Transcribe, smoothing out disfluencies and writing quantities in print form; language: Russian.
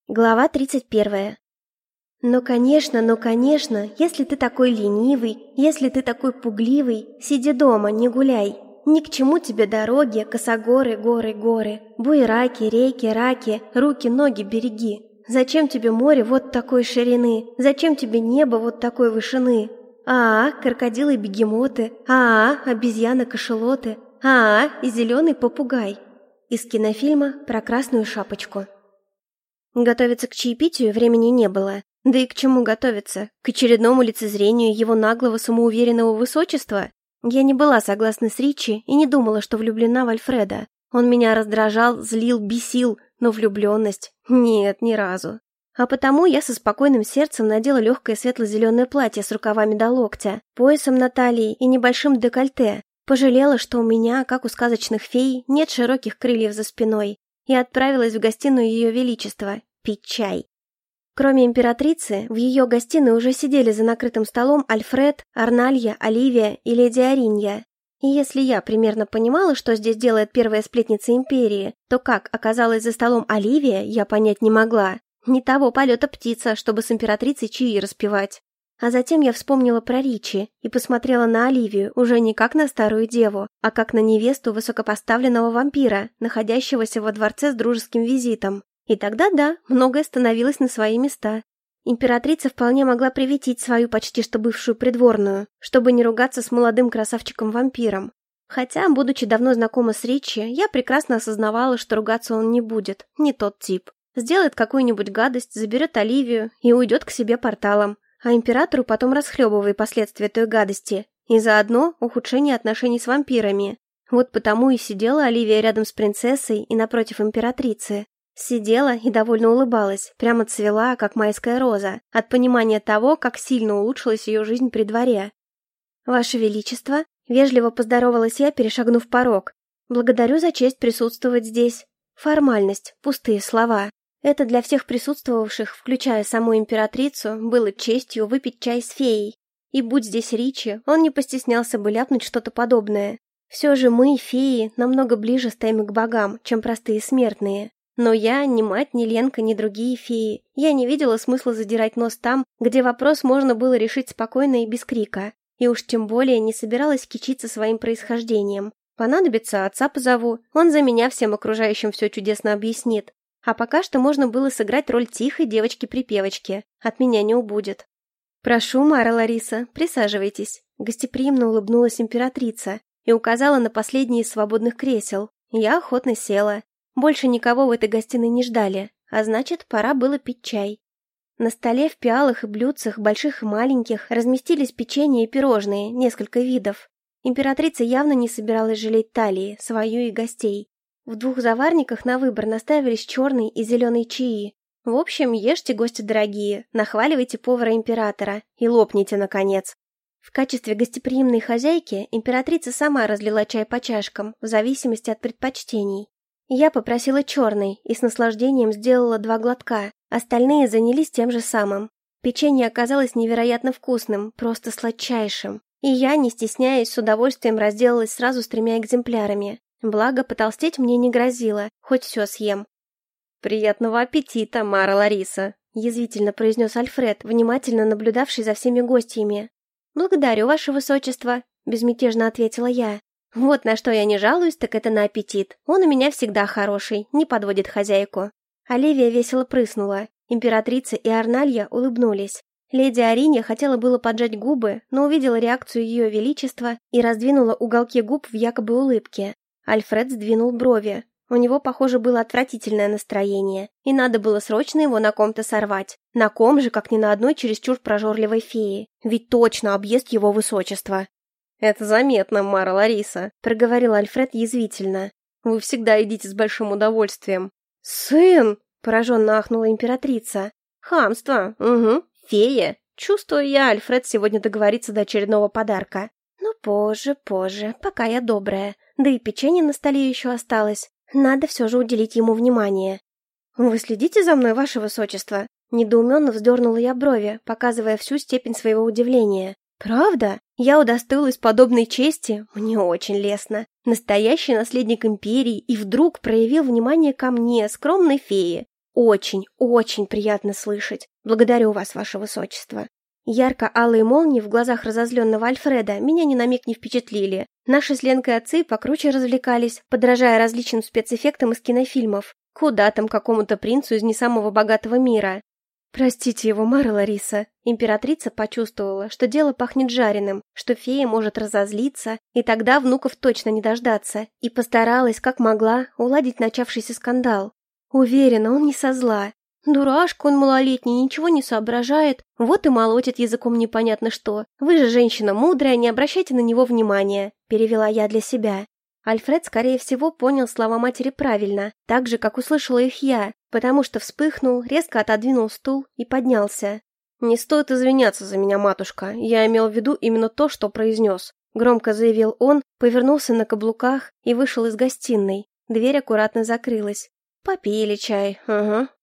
Глава 31. Ну конечно, если ты такой ленивый, если ты такой пугливый, сиди дома, не гуляй. Ни к чему тебе дороги, косогоры, горы, буераки, реки, раки, руки, ноги береги. Зачем тебе море вот такой ширины? Зачем тебе небо вот такой вышины? Крокодилы-бегемоты, обезьяны-кашалоты, и зеленый попугай. Из кинофильма про Красную Шапочку. Готовиться к чаепитию времени не было. Да и к чему готовиться? К очередному лицезрению его наглого самоуверенного высочества? Я не была согласна с Ричи и не думала, что влюблена в Альфреда. Он меня раздражал, злил, бесил, но влюбленность? Нет, ни разу. А потому я со спокойным сердцем надела легкое светло-зеленое платье с рукавами до локтя, поясом на талии и небольшим декольте. Пожалела, что у меня, как у сказочных фей, нет широких крыльев за спиной, и отправилась в гостиную Ее Величества пить чай. Кроме императрицы, в ее гостиной уже сидели за накрытым столом Альфред, Арналья, Оливия и леди Аринья. И если я примерно понимала, что здесь делает первая сплетница империи, то как оказалась за столом Оливия, я понять не могла. Не того полета птица, чтобы с императрицей чаи распевать. А затем я вспомнила про Ричи и посмотрела на Оливию уже не как на старую деву, а как на невесту высокопоставленного вампира, находящегося во дворце с дружеским визитом. И тогда да, многое становилось на свои места. Императрица вполне могла приветить свою почти что бывшую придворную, чтобы не ругаться с молодым красавчиком-вампиром. Хотя, будучи давно знакома с Ричи, я прекрасно осознавала, что ругаться он не будет, не тот тип. Сделает какую-нибудь гадость, заберет Оливию и уйдет к себе порталом. А императору потом расхлебывай последствия той гадости. И заодно ухудшение отношений с вампирами. Вот потому и сидела Оливия рядом с принцессой и напротив императрицы. Сидела и довольно улыбалась, прямо цвела, как майская роза, от понимания того, как сильно улучшилась ее жизнь при дворе. «Ваше Величество», — вежливо поздоровалась я, перешагнув порог, — «благодарю за честь присутствовать здесь». Формальность, пустые слова. Это для всех присутствовавших, включая саму императрицу, было честью выпить чай с феей. И будь здесь Ричи, он не постеснялся бы ляпнуть что-то подобное. Все же мы, феи, намного ближе стоим к богам, чем простые смертные. Но я, ни мать, ни Ленка, ни другие феи, я не видела смысла задирать нос там, где вопрос можно было решить спокойно и без крика. И уж тем более не собиралась кичиться своим происхождением. Понадобится, отца позову, он за меня всем окружающим все чудесно объяснит. А пока что можно было сыграть роль тихой девочки-припевочки. От меня не убудет. «Прошу, Мара Лариса, присаживайтесь», — гостеприимно улыбнулась императрица и указала на последнее из свободных кресел. Я охотно села. Больше никого в этой гостиной не ждали, а значит, пора было пить чай. На столе в пиалах и блюдцах, больших и маленьких, разместились печенье и пирожные, несколько видов. Императрица явно не собиралась жалеть талии, свою и гостей. В 2 заварниках на выбор наставились черный и зеленый чаи. В общем, ешьте, гости дорогие, нахваливайте повара-императора и лопните, наконец. В качестве гостеприимной хозяйки императрица сама разлила чай по чашкам, в зависимости от предпочтений. Я попросила черный и с наслаждением сделала 2 глотка, остальные занялись тем же самым. Печенье оказалось невероятно вкусным, просто сладчайшим. И я, не стесняясь, с удовольствием разделалась сразу с 3 экземплярами. Благо, потолстеть мне не грозило, хоть все съем. «Приятного аппетита, Мара Лариса», — язвительно произнес Альфред, внимательно наблюдавший за всеми гостями. «Благодарю, ваше высочество», — безмятежно ответила я. «Вот на что я не жалуюсь, так это на аппетит. Он у меня всегда хороший, не подводит хозяйку». Оливия весело прыснула. Императрица и Арналья улыбнулись. Леди Аринья хотела было поджать губы, но увидела реакцию Ее Величества и раздвинула уголки губ в якобы улыбке. Альфред сдвинул брови. У него, похоже, было отвратительное настроение, и надо было срочно его на ком-то сорвать. На ком же, как ни на одной чересчур прожорливой феи. Ведь точно объест его высочество. «Это заметно, Мара Лариса», — проговорил Альфред язвительно. «Вы всегда едите с большим удовольствием». «Сын!» — пораженно ахнула императрица. «Хамство, угу, фея. Чувствую я, Альфред сегодня договорится до очередного подарка. Но позже, пока я добрая. Да и печенье на столе еще осталось. Надо все же уделить ему внимание». «Вы следите за мной, ваше высочество?» Недоуменно вздернула я брови, показывая всю степень своего удивления. «Правда? Я удостоилась подобной чести? Мне очень лестно. Настоящий наследник империи и вдруг проявил внимание ко мне, скромной фее. очень, очень приятно слышать. Благодарю вас, ваше высочество». Ярко-алые молнии в глазах разозленного Альфреда меня ни на миг не впечатлили. Наши с Ленкой отцы покруче развлекались, подражая различным спецэффектам из кинофильмов. Куда там какому-то принцу из не самого богатого мира. «Простите его, Мара Лариса». Императрица почувствовала, что дело пахнет жареным, что фея может разозлиться, и тогда внуков точно не дождаться, и постаралась, как могла, уладить начавшийся скандал. Уверена, он не со зла. Дурашка он малолетний, ничего не соображает, вот и молотит языком непонятно что. Вы же женщина мудрая, не обращайте на него внимания, перевела я для себя. Альфред, скорее всего, понял слова матери правильно, так же, как услышала их я, потому что вспыхнул, резко отодвинул стул и поднялся. «Не стоит извиняться за меня, матушка, я имел в виду именно то, что произнес», громко заявил он, повернулся на каблуках и вышел из гостиной. Дверь аккуратно закрылась. «Попили чай, ага».